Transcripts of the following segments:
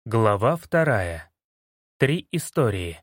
Глава 2. 3 истории.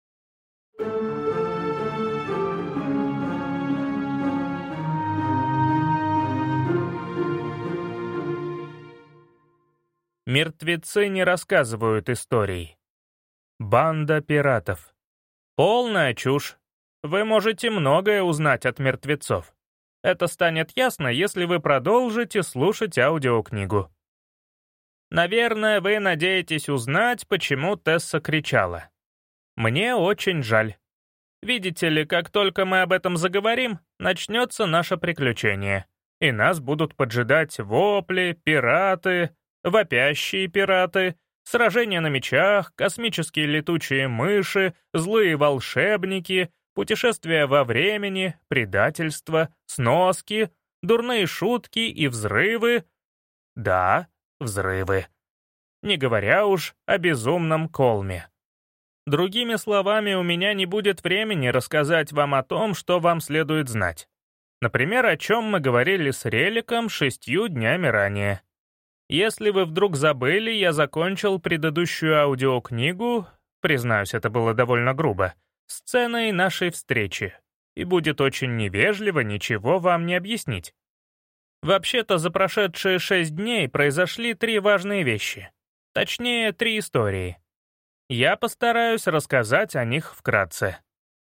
Мертвецы не рассказывают историй. Банда пиратов. Полная чушь. Вы можете многое узнать от мертвецов. Это станет ясно, если вы продолжите слушать аудиокнигу. Наверное, вы надеетесь узнать, почему Тесса кричала. Мне очень жаль. Видите ли, как только мы об этом заговорим, начнется наше приключение, и нас будут поджидать вопли, пираты, вопящие пираты, сражения на мечах, космические летучие мыши, злые волшебники, путешествия во времени, предательство, сноски, дурные шутки и взрывы. Да, взрывы. Не говоря уж о безумном Колме. Другими словами, у меня не будет времени рассказать вам о том, что вам следует знать. Например, о чем мы говорили с Реликом 6 днями ранее. Если вы вдруг забыли, я закончил предыдущую аудиокнигу, признаюсь, это было довольно грубо, сценой нашей встречи, и будет очень невежливо ничего вам не объяснить. Вообще-то за прошедшие 6 дней произошли 3 важные вещи. Точнее, 3 истории. Я постараюсь рассказать о них вкратце.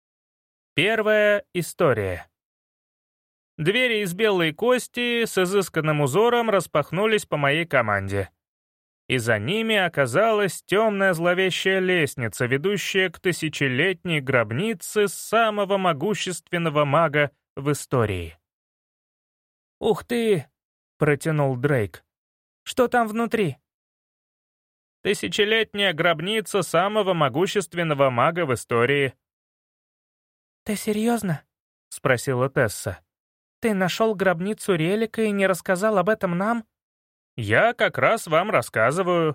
Первая история. Двери из белой кости с изысканным узором распахнулись по моей команде. И за ними оказалась темная зловещая лестница, ведущая к тысячелетней гробнице самого могущественного мага в истории. «Ух ты!» — протянул Дрейк. «Что там внутри?» «Тысячелетняя гробница самого могущественного мага в истории». «Ты серьезно?» — спросила Тесса. «Ты нашел гробницу Релика и не рассказал об этом нам?» «Я как раз вам рассказываю».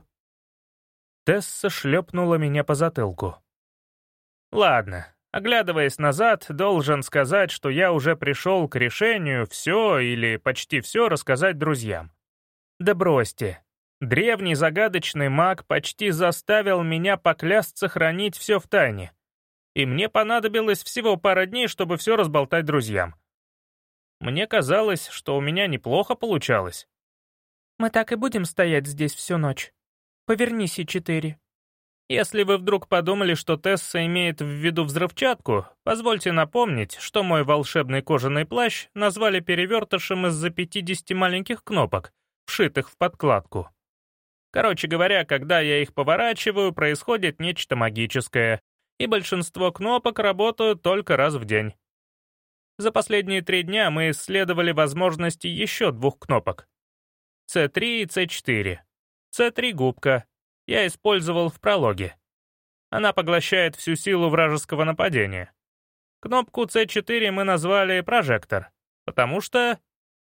Тесса шлепнула меня по затылку. «Ладно, оглядываясь назад, должен сказать, что я уже пришел к решению все или почти все рассказать друзьям. Да бросьте. Древний загадочный маг почти заставил меня поклясться хранить все в тайне. И мне понадобилось всего пара дней, чтобы все разболтать друзьям. Мне казалось, что у меня неплохо получалось. «Мы так и будем стоять здесь всю ночь. Повернись, И4». Если вы вдруг подумали, что Тесса имеет в виду взрывчатку, позвольте напомнить, что мой волшебный кожаный плащ назвали перевертышем из-за 50 маленьких кнопок, вшитых в подкладку. Короче говоря, когда я их поворачиваю, происходит нечто магическое, и большинство кнопок работают только раз в день. За последние 3 дня мы исследовали возможности еще 2 кнопок. C3 и C4. C3 — губка. Я использовал в прологе. Она поглощает всю силу вражеского нападения. Кнопку C4 мы назвали прожектор, потому что...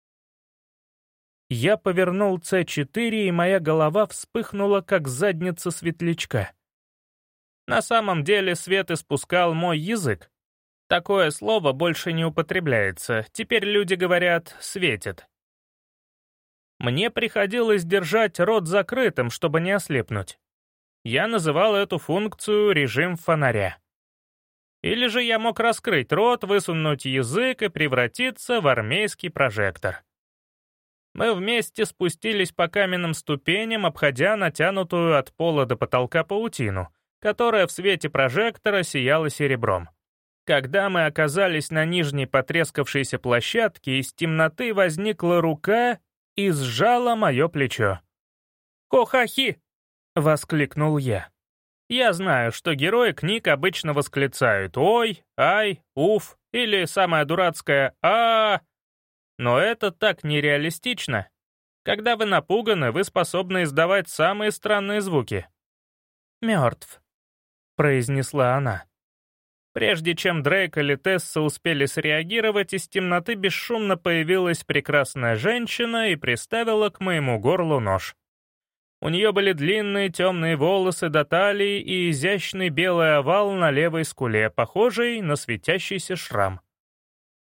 Я повернул C4, и моя голова вспыхнула, как задница светлячка. На самом деле свет испускал мой язык. Такое слово больше не употребляется, теперь люди говорят «светит». Мне приходилось держать рот закрытым, чтобы не ослепнуть. Я называл эту функцию «режим фонаря». Или же я мог раскрыть рот, высунуть язык и превратиться в армейский прожектор. Мы вместе спустились по каменным ступеням, обходя натянутую от пола до потолка паутину, которая в свете прожектора сияла серебром. Когда мы оказались на нижней потрескавшейся площадке, из темноты возникла рука и сжала мое плечо. «Хо-ха-хи!» — воскликнул я. Я знаю, что герои книг обычно восклицают «Ой», «Ай», «Уф» или самое дурацкое «А-а-а». Но это так нереалистично. Когда вы напуганы, вы способны издавать самые странные звуки. «Мертв», — произнесла она. Прежде чем Дрейк или Тесса успели среагировать, из темноты бесшумно появилась прекрасная женщина и приставила к моему горлу нож. У нее были длинные темные волосы до талии и изящный белый овал на левой скуле, похожий на светящийся шрам.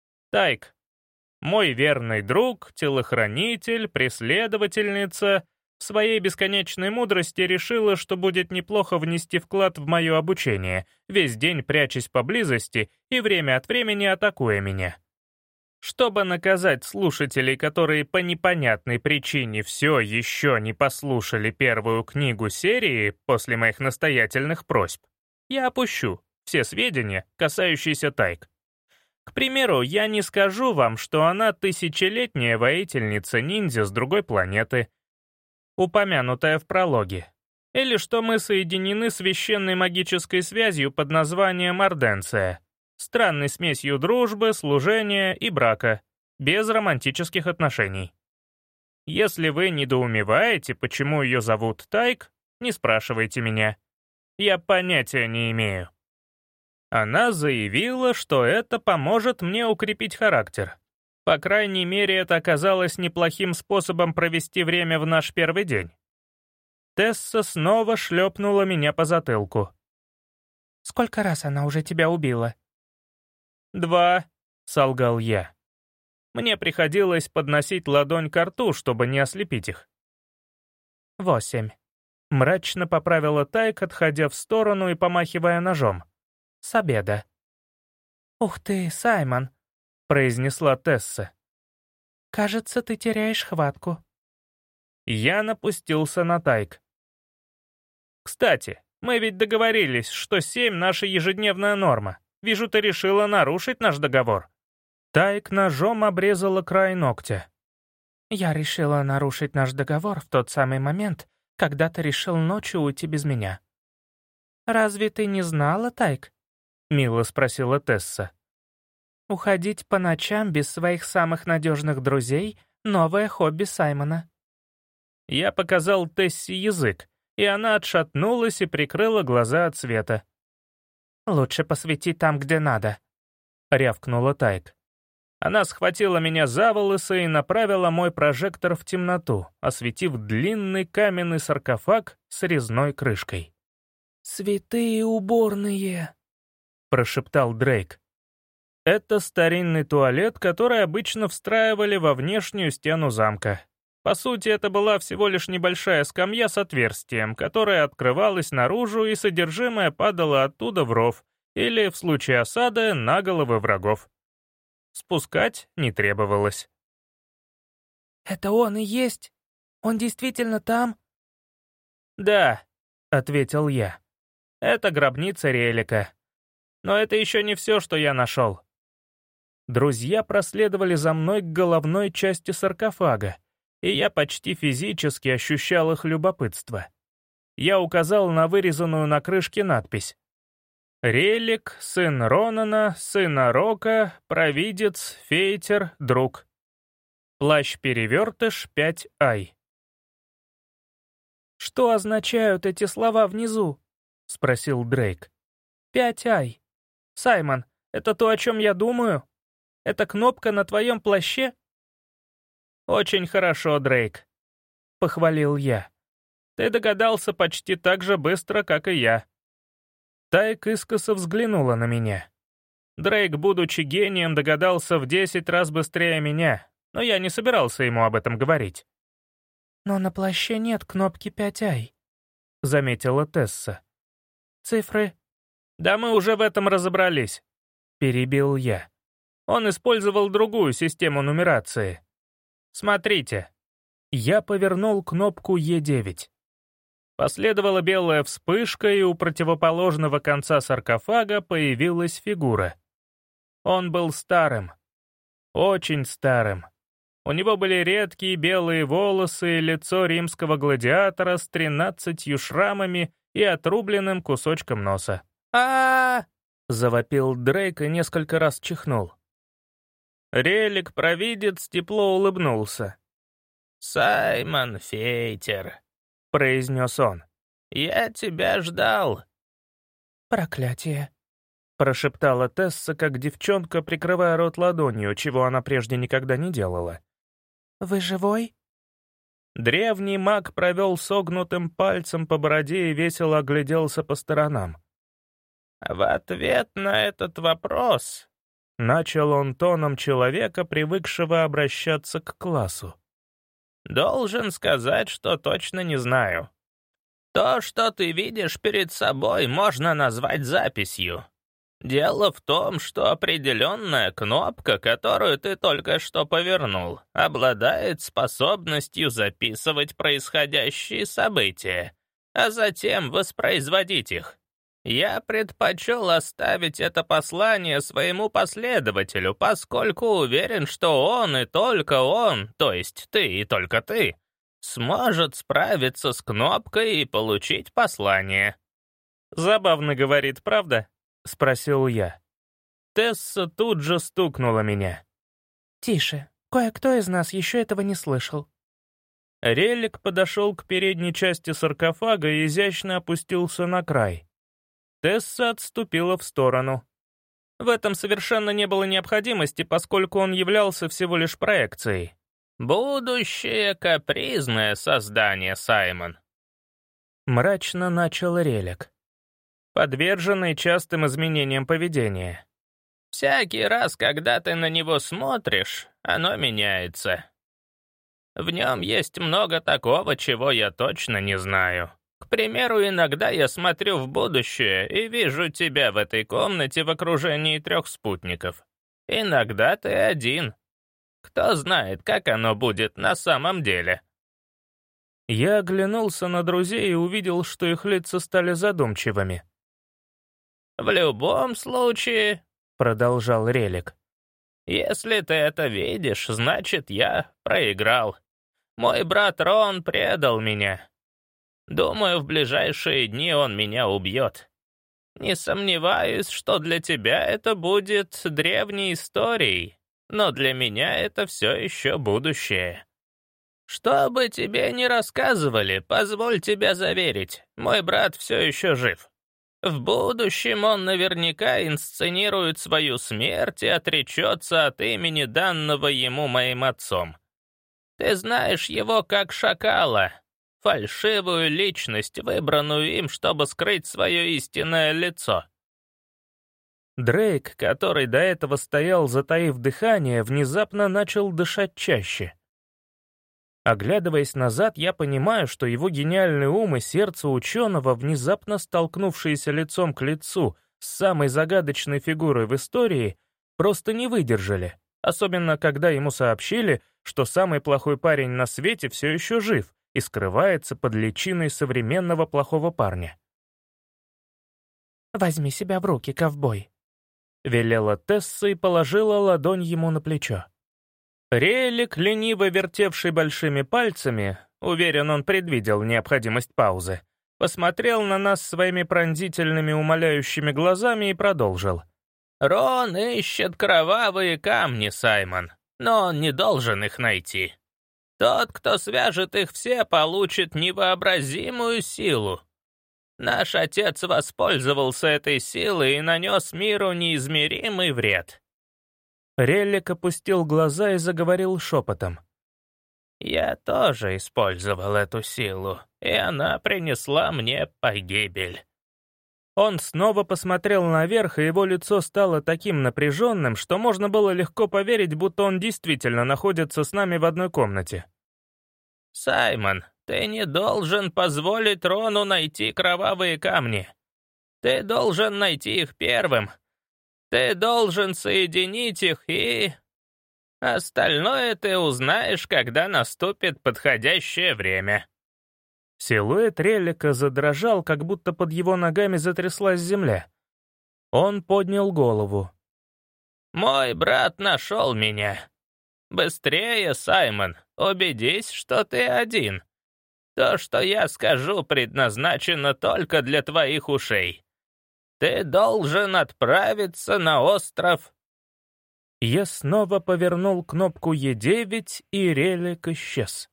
Тайк. Мой верный друг, телохранитель, преследовательница, в своей бесконечной мудрости решила, что будет неплохо внести вклад в мое обучение, весь день прячась поблизости и время от времени атакуя меня. Чтобы наказать слушателей, которые по непонятной причине все еще не послушали первую книгу серии после моих настоятельных просьб, я опущу все сведения, касающиеся Тайк. К примеру, я не скажу вам, что она тысячелетняя воительница-ниндзя с другой планеты, упомянутая в прологе, или что мы соединены священной магической связью под названием Орденция, странной смесью дружбы, служения и брака, без романтических отношений. Если вы недоумеваете, почему ее зовут Тайк, не спрашивайте меня. Я понятия не имею. Она заявила, что это поможет мне укрепить характер. По крайней мере, это оказалось неплохим способом провести время в наш первый день. Тесса снова шлепнула меня по затылку. «Сколько раз она уже тебя убила?» 2, — солгал я. Мне приходилось подносить ладонь ко рту, чтобы не ослепить их. 8. Мрачно поправила Тайк, отходя в сторону и помахивая ножом. «С обеда». «Ух ты, Саймон», — произнесла Тесса. «Кажется, ты теряешь хватку». Я напустился на Тайк. «Кстати, мы ведь договорились, что 7 — наша ежедневная норма. Вижу, ты решила нарушить наш договор». Тайк ножом обрезала край ногтя. «Я решила нарушить наш договор в тот самый момент, когда ты решил ночью уйти без меня». «Разве ты не знала, Тайк?» — мило спросила Тесса. «Уходить по ночам без своих самых надежных друзей — новое хобби Саймона». Я показал Тессе язык, и она отшатнулась и прикрыла глаза от света. «Лучше посвети там, где надо», — рявкнула Тайк. Она схватила меня за волосы и направила мой прожектор в темноту, осветив длинный каменный саркофаг с резной крышкой. «Святые уборные», — прошептал Дрейк. Это старинный туалет, который обычно встраивали во внешнюю стену замка. По сути, это была всего лишь небольшая скамья с отверстием, которая открывалась наружу, и содержимое падало оттуда в ров, или, в случае осады, на головы врагов. Спускать не требовалось. «Это он и есть? Он действительно там?» «Да», — ответил я. «Это гробница Релика. Но это еще не все, что я нашел». Друзья проследовали за мной к головной части саркофага, и я почти физически ощущал их любопытство. Я указал на вырезанную на крышке надпись: «Релик, сын Ронана, сына Рока, провидец, фейтер, друг. Плащ-перевертыш 5 ай». «Что означают эти слова внизу?» — спросил Дрейк. 5 ай. Саймон, это то, о чем я думаю? Это кнопка на твоем плаще?» «Очень хорошо, Дрейк», — похвалил я. «Ты догадался почти так же быстро, как и я». Тайк искоса взглянула на меня. Дрейк, будучи гением, догадался в 10 раз быстрее меня, но я не собирался ему об этом говорить. «Но на плаще нет кнопки 5 ай», — заметила Тесса. «Цифры?» «Да мы уже в этом разобрались», — перебил я. Он использовал другую систему нумерации. Смотрите. Я повернул кнопку Е9. Последовала белая вспышка, и у противоположного конца саркофага появилась фигура. Он был старым. Очень старым. У него были редкие белые волосы и лицо римского гладиатора с 13 шрамами и отрубленным кусочком носа. а завопил Дрейк и несколько раз чихнул. Релик-провидец тепло улыбнулся. «Саймон Фейтер», — произнес он, — «я тебя ждал». «Проклятие», — прошептала Тесса, как девчонка, прикрывая рот ладонью, чего она прежде никогда не делала. «Вы живой?» Древний маг провел согнутым пальцем по бороде и весело огляделся по сторонам. «В ответ на этот вопрос», — начал он тоном человека, привыкшего обращаться к классу, Должен сказать, что точно не знаю. То, что ты видишь перед собой, можно назвать записью. Дело в том, что определенная кнопка, которую ты только что повернул, обладает способностью записывать происходящие события, а затем воспроизводить их. Я предпочел оставить это послание своему последователю, поскольку уверен, что он и только он, то есть ты и только ты, сможет справиться с кнопкой и получить послание. «Забавно говорит, правда?» — спросил я. Тесса тут же стукнула меня. «Тише, кое-кто из нас еще этого не слышал». Релик подошел к передней части саркофага и изящно опустился на край. Тесса отступила в сторону. В этом совершенно не было необходимости, поскольку он являлся всего лишь проекцией. «Будущее капризное создание, Саймон», — мрачно начал Релик, подверженный частым изменениям поведения. «Всякий раз, когда ты на него смотришь, оно меняется. В нем есть много такого, чего я точно не знаю. К примеру, иногда я смотрю в будущее и вижу тебя в этой комнате в окружении 3 спутников. Иногда ты один. Кто знает, как оно будет на самом деле». Я оглянулся на друзей и увидел, что их лица стали задумчивыми. «В любом случае», — продолжал Релик, «если ты это видишь, значит, я проиграл. Мой брат Рон предал меня. Думаю, в ближайшие дни он меня убьет. Не сомневаюсь, что для тебя это будет древней историей, но для меня это все еще будущее. Что бы тебе ни рассказывали, позволь тебя заверить, мой брат все еще жив. В будущем он наверняка инсценирует свою смерть и отречется от имени, данного ему моим отцом. Ты знаешь его как шакала, фальшивую личность, выбранную им, чтобы скрыть свое истинное лицо». Дрейк, который до этого стоял, затаив дыхание, внезапно начал дышать чаще. Оглядываясь назад, я понимаю, что его гениальный ум и сердце ученого, внезапно столкнувшиеся лицом к лицу с самой загадочной фигурой в истории, просто не выдержали, особенно когда ему сообщили, что самый плохой парень на свете все еще жив и скрывается под личиной современного плохого парня. «Возьми себя в руки, ковбой», — велела Тесса и положила ладонь ему на плечо. Релик, лениво вертевший большими пальцами, уверен, он предвидел необходимость паузы, посмотрел на нас своими пронзительными умоляющими глазами и продолжил. «Рон ищет кровавые камни, Саймон, но он не должен их найти. Тот, кто свяжет их все, получит невообразимую силу. Наш отец воспользовался этой силой и нанес миру неизмеримый вред». Релик опустил глаза и заговорил шепотом. «Я тоже использовал эту силу, и она принесла мне погибель». Он снова посмотрел наверх, и его лицо стало таким напряженным, что можно было легко поверить, будто он действительно находится с нами в одной комнате. «Саймон, ты не должен позволить Рону найти кровавые камни. Ты должен найти их первым. Ты должен соединить их, и остальное ты узнаешь, когда наступит подходящее время». Силуэт Релика задрожал, как будто под его ногами затряслась земля. Он поднял голову. «Мой брат нашел меня. Быстрее, Саймон, убедись, что ты один. То, что я скажу, предназначено только для твоих ушей. Ты должен отправиться на остров». Я снова повернул кнопку Е9, и Релик исчез.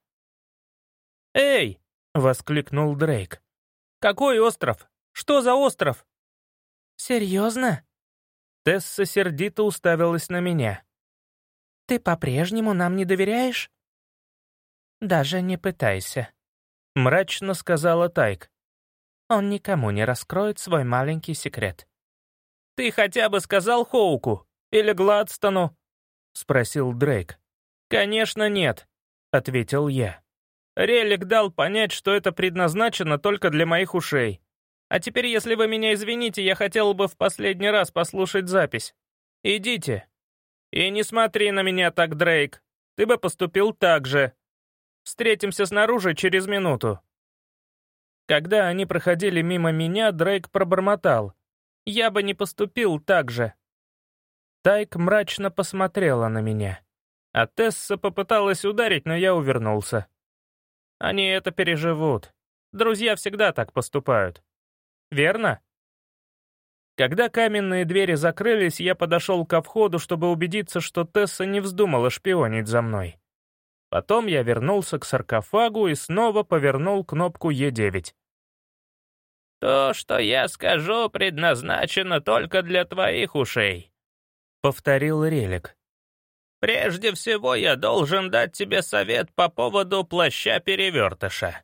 «Эй!» — воскликнул Дрейк. «Какой остров? Что за остров?» «Серьезно?» Тесса сердито уставилась на меня. «Ты по-прежнему нам не доверяешь?» «Даже не пытайся», — мрачно сказала Тайк. «Он никому не раскроет свой маленький секрет». «Ты хотя бы сказал Хоуку или Гладстону?» — спросил Дрейк. «Конечно нет», — ответил я. Релик дал понять, что это предназначено только для моих ушей. А теперь, если вы меня извините, я хотел бы в последний раз послушать запись. Идите. И не смотри на меня так, Дрейк. Ты бы поступил так же. Встретимся снаружи через минуту». Когда они проходили мимо меня, Дрейк пробормотал: «Я бы не поступил так же». Тайк мрачно посмотрела на меня. А Тесса попыталась ударить, но я увернулся. Они это переживут. Друзья всегда так поступают. Верно? Когда каменные двери закрылись, я подошел ко входу, чтобы убедиться, что Тесса не вздумала шпионить за мной. Потом я вернулся к саркофагу и снова повернул кнопку Е9. «То, что я скажу, предназначено только для твоих ушей», — повторил Релик. «Прежде всего я должен дать тебе совет по поводу плаща-перевертыша.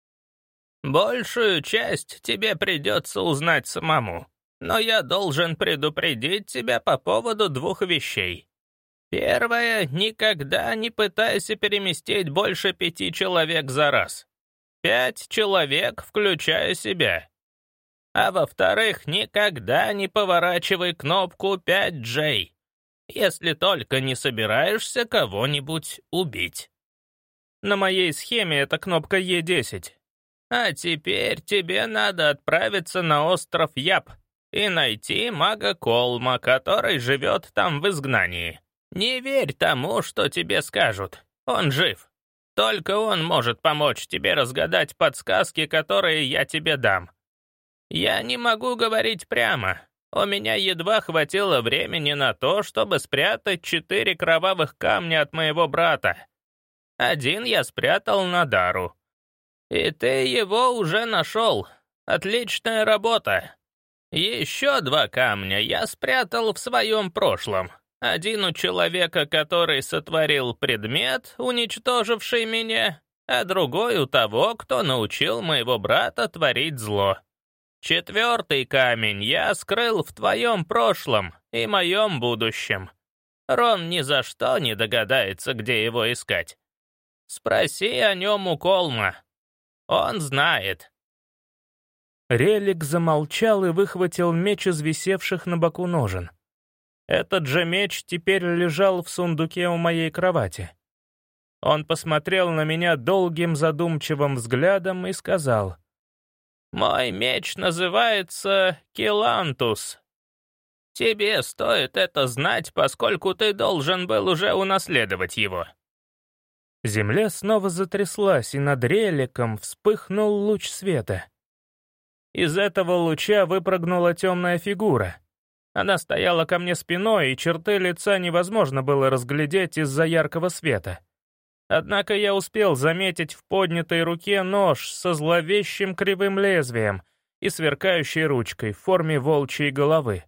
Большую часть тебе придется узнать самому, но я должен предупредить тебя по поводу двух вещей. Первое — никогда не пытайся переместить больше 5 человек за раз. 5 человек, включая себя. А во-вторых, никогда не поворачивай кнопку 5J, если только не собираешься кого-нибудь убить. На моей схеме это кнопка Е10. А теперь тебе надо отправиться на остров Яб и найти мага Колма, который живет там в изгнании. Не верь тому, что тебе скажут. Он жив. Только он может помочь тебе разгадать подсказки, которые я тебе дам. Я не могу говорить прямо. У меня едва хватило времени на то, чтобы спрятать 4 кровавых камня от моего брата. Один я спрятал на Дару. И ты его уже нашел. Отличная работа. Еще 2 камня я спрятал в своем прошлом. Один у человека, который сотворил предмет, уничтоживший меня, а другой у того, кто научил моего брата творить зло. 4 камень я скрыл в твоем прошлом и моем будущем. Рон ни за что не догадается, где его искать. Спроси о нем у Колма. Он знает». Релик замолчал и выхватил меч из висевших на боку ножен. Этот же меч теперь лежал в сундуке у моей кровати. Он посмотрел на меня долгим задумчивым взглядом и сказал: «Мой меч называется Килантус. Тебе стоит это знать, поскольку ты должен был уже унаследовать его». Земля снова затряслась, и над Реликом вспыхнул луч света. Из этого луча выпрыгнула темная фигура. Она стояла ко мне спиной, и черты лица невозможно было разглядеть из-за яркого света. Однако я успел заметить в поднятой руке нож со зловещим кривым лезвием и сверкающей ручкой в форме волчьей головы.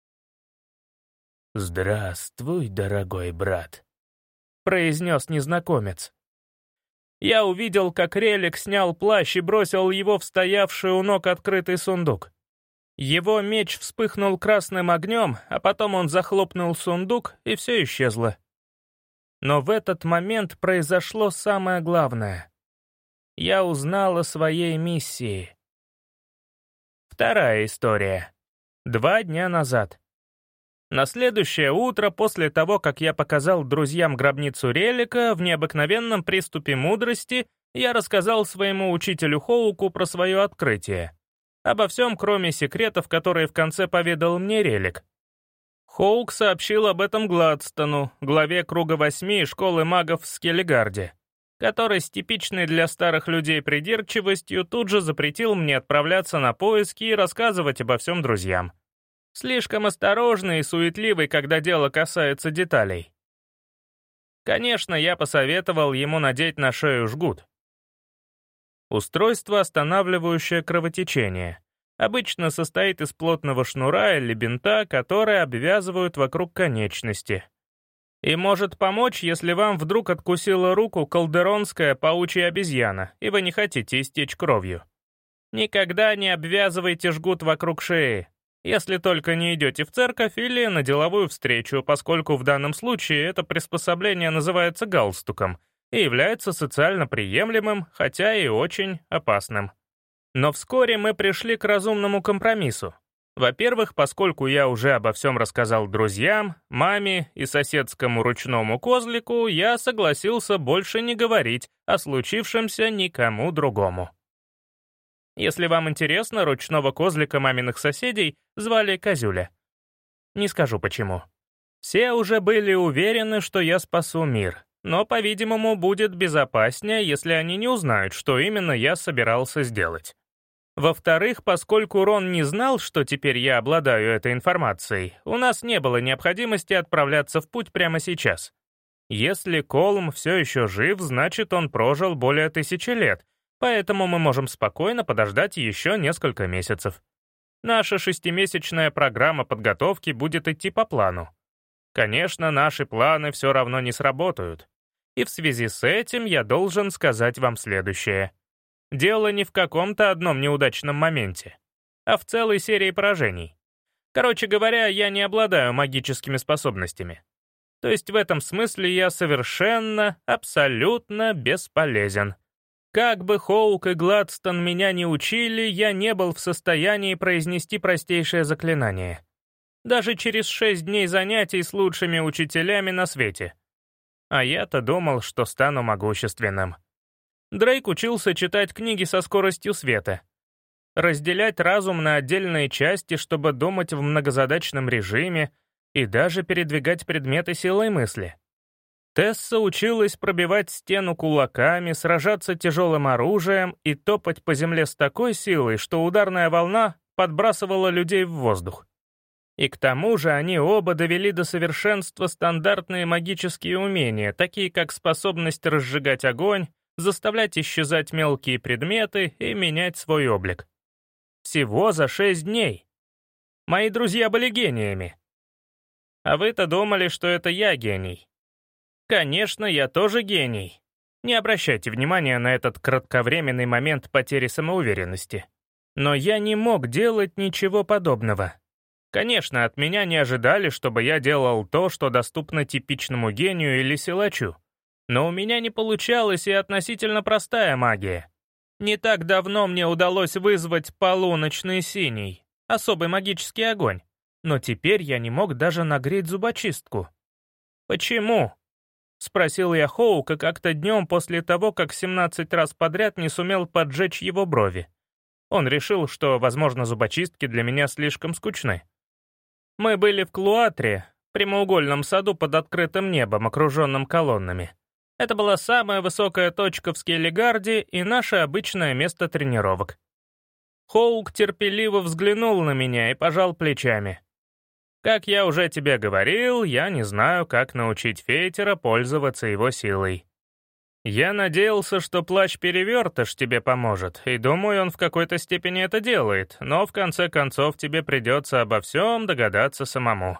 «Здравствуй, дорогой брат», — произнес незнакомец. Я увидел, как Релик снял плащ и бросил его в стоявший у ног открытый сундук. Его меч вспыхнул красным огнем, а потом он захлопнул сундук, и все исчезло. Но в этот момент произошло самое главное. Я узнал о своей миссии. Вторая история. 2 дня назад. На следующее утро, после того, как я показал друзьям гробницу Релика, в необыкновенном приступе мудрости я рассказал своему учителю Хоуку про свое открытие. Обо всем, кроме секретов, которые в конце поведал мне Релик. Хоук сообщил об этом Гладстону, главе Круга 8 школы магов в Скеллигарде, который с типичной для старых людей придирчивостью тут же запретил мне отправляться на поиски и рассказывать обо всем друзьям. Слишком осторожный и суетливый, когда дело касается деталей. Конечно, я посоветовал ему надеть на шею жгут. Устройство, останавливающее кровотечение, обычно состоит из плотного шнура или бинта, которые обвязывают вокруг конечности. И может помочь, если вам вдруг откусила руку калдеронская паучья обезьяна, и вы не хотите истечь кровью. Никогда не обвязывайте жгут вокруг шеи, если только не идете в церковь или на деловую встречу, поскольку в данном случае это приспособление называется галстуком, и является социально приемлемым, хотя и очень опасным. Но вскоре мы пришли к разумному компромиссу. Во-первых, поскольку я уже обо всем рассказал друзьям, маме и соседскому ручному козлику, я согласился больше не говорить о случившемся никому другому. Если вам интересно, ручного козлика маминых соседей звали Козюля. Не скажу почему. Все уже были уверены, что я спасу мир, но, по-видимому, будет безопаснее, если они не узнают, что именно я собирался сделать. Во-вторых, поскольку Рон не знал, что теперь я обладаю этой информацией, у нас не было необходимости отправляться в путь прямо сейчас. Если Колм все еще жив, значит, он прожил более 1000 лет, поэтому мы можем спокойно подождать еще несколько месяцев. Наша 6-месячная программа подготовки будет идти по плану. Конечно, наши планы все равно не сработают. И в связи с этим я должен сказать вам следующее. Дело не в каком-то одном неудачном моменте, а в целой серии поражений. Короче говоря, я не обладаю магическими способностями. То есть в этом смысле я совершенно, абсолютно бесполезен. Как бы Хоук и Гладстон меня не учили, я не был в состоянии произнести простейшее заклинание. Даже через 6 дней занятий с лучшими учителями на свете. А я-то думал, что стану могущественным. Дрейк учился читать книги со скоростью света. Разделять разум на отдельные части, чтобы думать в многозадачном режиме и даже передвигать предметы силой мысли. Тесса училась пробивать стену кулаками, сражаться тяжелым оружием и топать по земле с такой силой, что ударная волна подбрасывала людей в воздух. И к тому же они оба довели до совершенства стандартные магические умения, такие как способность разжигать огонь, заставлять исчезать мелкие предметы и менять свой облик. Всего за 6 дней. Мои друзья были гениями. А вы-то думали, что это я гений. Конечно, я тоже гений. Не обращайте внимания на этот кратковременный момент потери самоуверенности. Но я не мог делать ничего подобного. Конечно, от меня не ожидали, чтобы я делал то, что доступно типичному гению или силачу. Но у меня не получалась и относительно простая магия. Не так давно мне удалось вызвать полуночный синий, особый магический огонь. Но теперь я не мог даже нагреть зубочистку. «Почему?» — спросил я Хоука как-то днем после того, как 17 раз подряд не сумел поджечь его брови. Он решил, что, возможно, зубочистки для меня слишком скучны. Мы были в Клуатре, прямоугольном саду под открытым небом, окруженном колоннами. Это была самая высокая точка в Скеллигарде и наше обычное место тренировок. Хоук терпеливо взглянул на меня и пожал плечами. «Как я уже тебе говорил, я не знаю, как научить Фейтера пользоваться его силой. Я надеялся, что плащ-перевертыш тебе поможет, и думаю, он в какой-то степени это делает, но в конце концов тебе придется обо всем догадаться самому.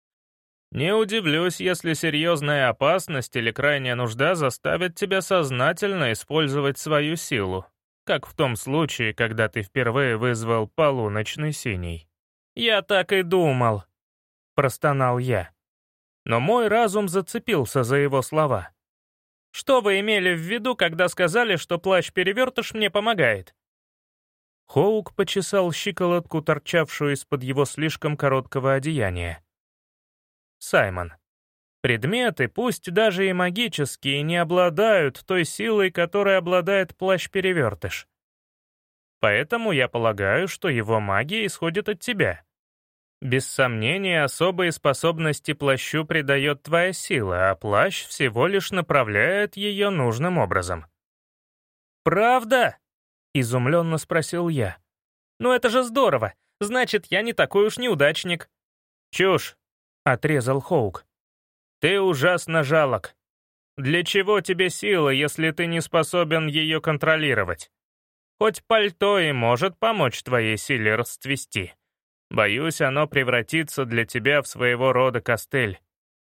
Не удивлюсь, если серьезная опасность или крайняя нужда заставит тебя сознательно использовать свою силу, как в том случае, когда ты впервые вызвал полуночный синий». «Я так и думал», — простонал я. Но мой разум зацепился за его слова. «Что вы имели в виду, когда сказали, что плащ-перевертыш мне помогает?» Хоук почесал щиколотку, торчавшую из-под его слишком короткого одеяния. «Саймон, предметы, пусть даже и магические, не обладают той силой, которой обладает плащ-перевертыш. Поэтому я полагаю, что его магия исходит от тебя. Без сомнения, особые способности плащу придает твоя сила, а плащ всего лишь направляет ее нужным образом». «Правда?» — изумленно спросил я. «Ну это же здорово! Значит, я не такой уж неудачник». «Чушь!» — отрезал Хоук. «Ты ужасно жалок. Для чего тебе сила, если ты не способен ее контролировать? Хоть пальто и может помочь твоей силе расцвести. Боюсь, оно превратится для тебя в своего рода костыль.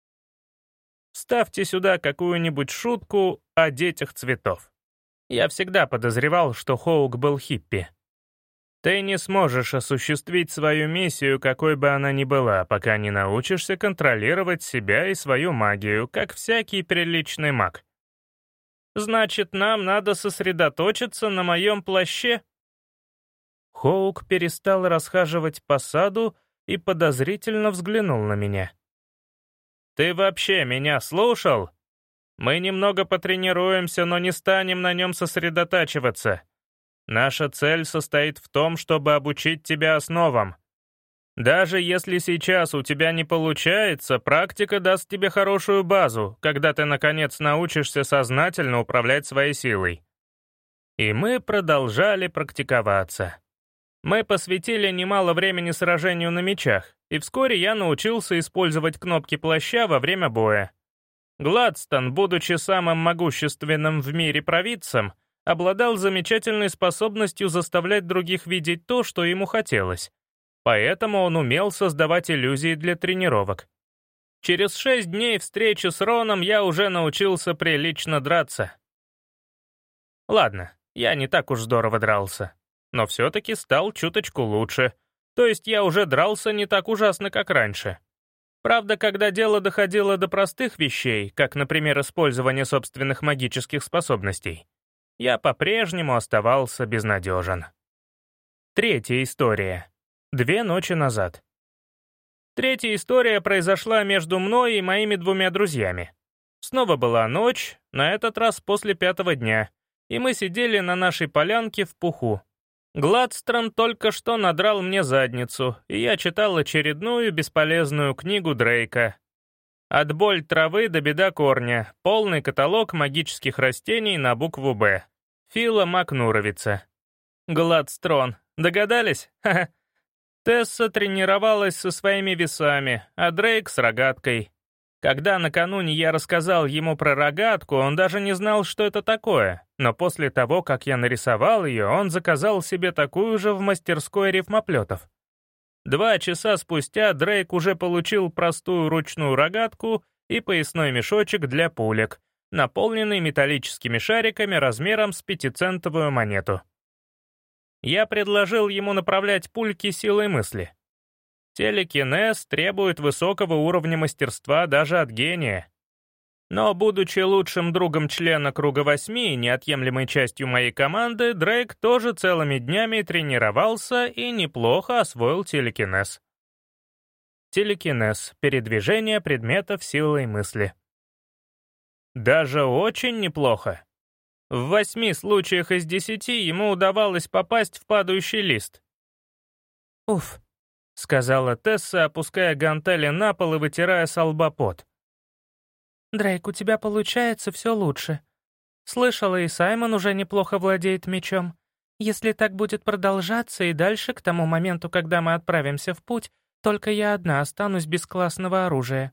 Вставьте сюда какую-нибудь шутку о детях цветов. Я всегда подозревал, что Хоук был хиппи. Ты не сможешь осуществить свою миссию, какой бы она ни была, пока не научишься контролировать себя и свою магию, как всякий приличный маг. Значит, нам надо сосредоточиться на моем плаще?» Хоук перестал расхаживать по саду и подозрительно взглянул на меня. «Ты вообще меня слушал? Мы немного потренируемся, но не станем на нем сосредотачиваться. Наша цель состоит в том, чтобы обучить тебя основам. Даже если сейчас у тебя не получается, практика даст тебе хорошую базу, когда ты, наконец, научишься сознательно управлять своей силой». И мы продолжали практиковаться. Мы посвятили немало времени сражению на мечах, и вскоре я научился использовать кнопки плаща во время боя. Гладстон, будучи самым могущественным в мире провидцем, обладал замечательной способностью заставлять других видеть то, что ему хотелось. Поэтому он умел создавать иллюзии для тренировок. Через 6 дней встречи с Роном я уже научился прилично драться. Ладно, я не так уж здорово дрался, но все-таки стал чуточку лучше. То есть я уже дрался не так ужасно, как раньше. Правда, когда дело доходило до простых вещей, как, например, использование собственных магических способностей, я по-прежнему оставался безнадежен. Третья история. 2 ночи назад. Третья история произошла между мной и моими 2 друзьями. Снова была ночь, на этот раз после 5-го дня, и мы сидели на нашей полянке в пуху. Гладстрон только что надрал мне задницу, и я читал очередную бесполезную книгу Дрейка. «От боль травы до беда корня. Полный каталог магических растений на букву «Б». Фила Макнуровица». Гладстрон. Догадались? Ха-ха. Тесса тренировалась со своими весами, а Дрейк с рогаткой. Когда накануне я рассказал ему про рогатку, он даже не знал, что это такое, но после того, как я нарисовал ее, он заказал себе такую же в мастерской рифмоплетов. 2 часа спустя Дрейк уже получил простую ручную рогатку и поясной мешочек для пулек, наполненный металлическими шариками размером с 5-центовую монету. Я предложил ему направлять пульки силой мысли. Телекинез требует высокого уровня мастерства даже от гения. Но, будучи лучшим другом члена Круга 8 и неотъемлемой частью моей команды, Дрейк тоже целыми днями тренировался и неплохо освоил телекинез. Телекинез — передвижение предметов силой мысли. Даже очень неплохо. В 8 случаях из 10 ему удавалось попасть в падающий лист. «Уф», — сказала Тесса, опуская гантели на пол и вытирая со лба пот. «Дрейк, у тебя получается все лучше. Слышала, и Саймон уже неплохо владеет мечом. Если так будет продолжаться и дальше, к тому моменту, когда мы отправимся в путь, только я одна останусь без классного оружия».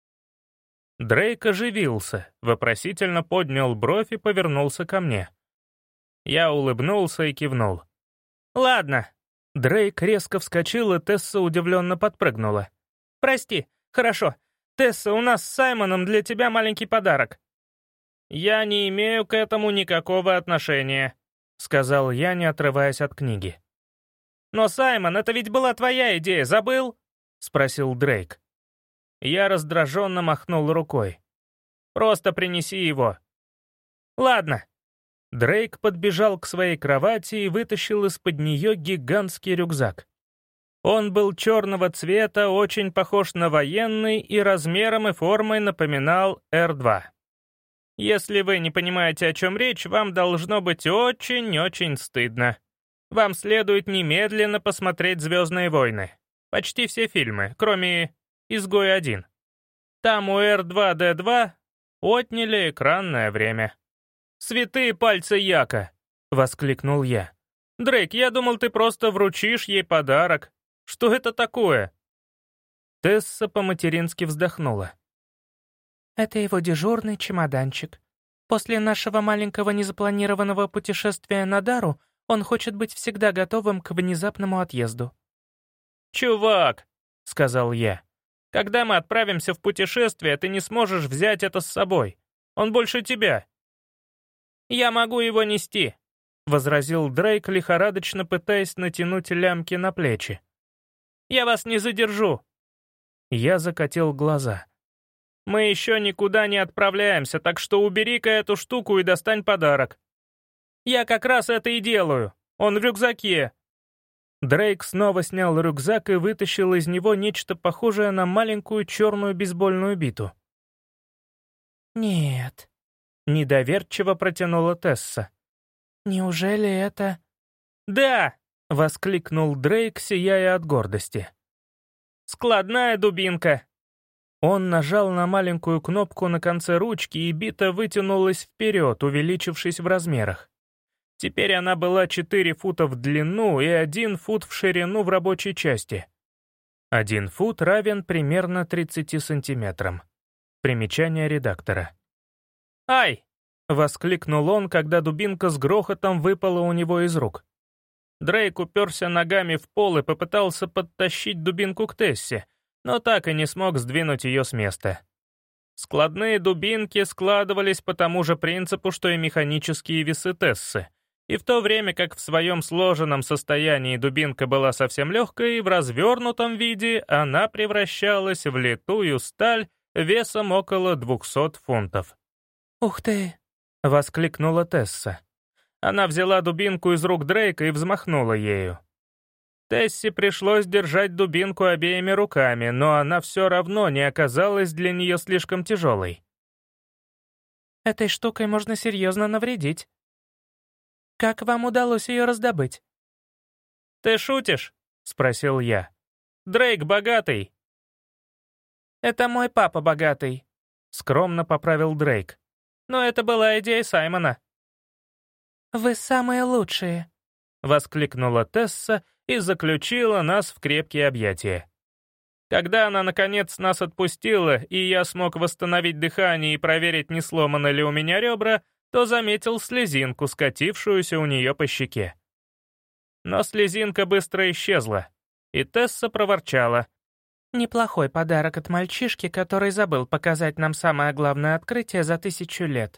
Дрейк оживился, вопросительно поднял бровь и повернулся ко мне. Я улыбнулся и кивнул. «Ладно». Дрейк резко вскочил, и Тесса удивленно подпрыгнула. «Прости, хорошо. Тесса, у нас с Саймоном для тебя маленький подарок». «Я не имею к этому никакого отношения», — сказал я, не отрываясь от книги. «Но, Саймон, это ведь была твоя идея, забыл?» — спросил Дрейк. Я раздраженно махнул рукой. «Просто принеси его». «Ладно». Дрейк подбежал к своей кровати и вытащил из-под нее гигантский рюкзак. Он был черного цвета, очень похож на военный и размером и формой напоминал Р-2. Если вы не понимаете, о чем речь, вам должно быть очень-очень стыдно. Вам следует немедленно посмотреть «Звездные войны». Почти все фильмы, кроме «Изгой-1». Там у Р-2-Д2 отняли экранное время. «Святые пальцы Яка!» — воскликнул я. «Дрейк, я думал, ты просто вручишь ей подарок. Что это такое?» Тесса по-матерински вздохнула. «Это его дежурный чемоданчик. После нашего маленького незапланированного путешествия на Дару он хочет быть всегда готовым к внезапному отъезду». «Чувак», — сказал я, — «когда мы отправимся в путешествие, ты не сможешь взять это с собой. Он больше тебя». «Я могу его нести», — возразил Дрейк, лихорадочно пытаясь натянуть лямки на плечи. «Я вас не задержу». Я закатил глаза. Мы еще никуда не отправляемся, так что убери-ка эту штуку и достань подарок. Я как раз это и делаю. Он в рюкзаке». Дрейк снова снял рюкзак и вытащил из него нечто похожее на маленькую черную бейсбольную биту. «Нет», — недоверчиво протянула Тесса. «Неужели это...» «Да!» — воскликнул Дрейк, сияя от гордости. «Складная дубинка!» Он нажал на маленькую кнопку на конце ручки, и бита вытянулась вперед, увеличившись в размерах. Теперь она была 4 фута в длину и 1 фут в ширину в рабочей части. 1 фут равен примерно 30 сантиметрам. Примечание редактора. «Ай!» — воскликнул он, когда дубинка с грохотом выпала у него из рук. Дрейк уперся ногами в пол и попытался подтащить дубинку к Тессе, но так и не смог сдвинуть ее с места. Складные дубинки складывались по тому же принципу, что и механические весы Тессы, и в то время как в своем сложенном состоянии дубинка была совсем легкой, в развернутом виде она превращалась в литую сталь весом около 200 фунтов. «Ух ты!» — воскликнула Тесса. Она взяла дубинку из рук Дрейка и взмахнула ею. Тессе пришлось держать дубинку обеими руками, но она все равно не оказалась для нее слишком тяжелой. «Этой штукой можно серьезно навредить. Как вам удалось ее раздобыть?» «Ты шутишь?» — спросил я. «Дрейк богатый». «Это мой папа богатый», — скромно поправил Дрейк. «Но это была идея Саймона». «Вы самые лучшие», — воскликнула Тесса и заключила нас в крепкие объятия. Когда она, наконец, нас отпустила, и я смог восстановить дыхание и проверить, не сломаны ли у меня ребра, то заметил слезинку, скатившуюся у нее по щеке. Но слезинка быстро исчезла, и Тесса проворчала. «Неплохой подарок от мальчишки, который забыл показать нам самое главное открытие за 1000 лет».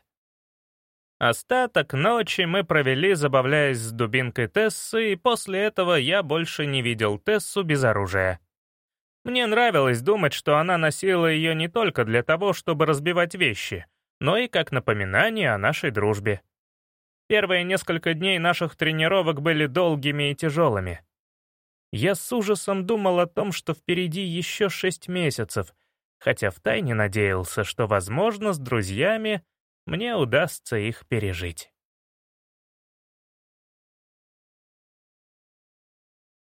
Остаток ночи мы провели, забавляясь с дубинкой Тессы, и после этого я больше не видел Тессу без оружия. Мне нравилось думать, что она носила ее не только для того, чтобы разбивать вещи, но и как напоминание о нашей дружбе. Первые несколько дней наших тренировок были долгими и тяжелыми. Я с ужасом думал о том, что впереди еще 6 месяцев, хотя втайне надеялся, что, возможно, с друзьями мне удастся их пережить.